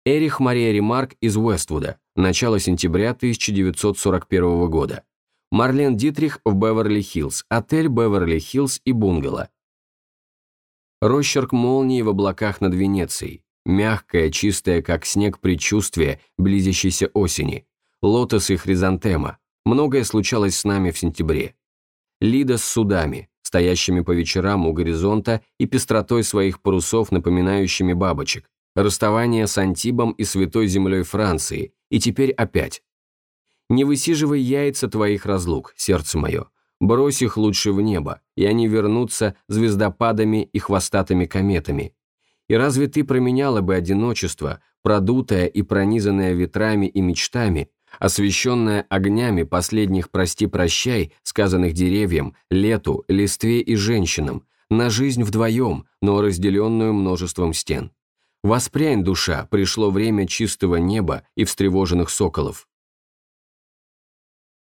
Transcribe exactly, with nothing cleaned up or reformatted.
Эрих Мария Ремарк из Уэствуда, начало сентября тысяча девятьсот сорок первого года. Марлен Дитрих в Беверли-Хиллз, отель Беверли-Хиллз и бунгало. Росчерк молнии в облаках над Венецией, мягкое, чистое, как снег, предчувствие близящейся осени, лотос и хризантема. Многое случалось с нами в сентябре. Лида с судами, стоящими по вечерам у горизонта и пестротой своих парусов, напоминающими бабочек, расставание с Антибом и святой землей Франции, и теперь опять. Не высиживай яйца твоих разлук, сердце мое, брось их лучше в небо, и они вернутся звездопадами и хвостатыми кометами. И разве ты променяла бы одиночество, продутое и пронизанное ветрами и мечтами, освещенное огнями последних «прости-прощай», сказанных деревьям, лету, листве и женщинам, на жизнь вдвоем, но разделенную множеством стен? Воспрянь, душа, пришло время чистого неба и встревоженных соколов.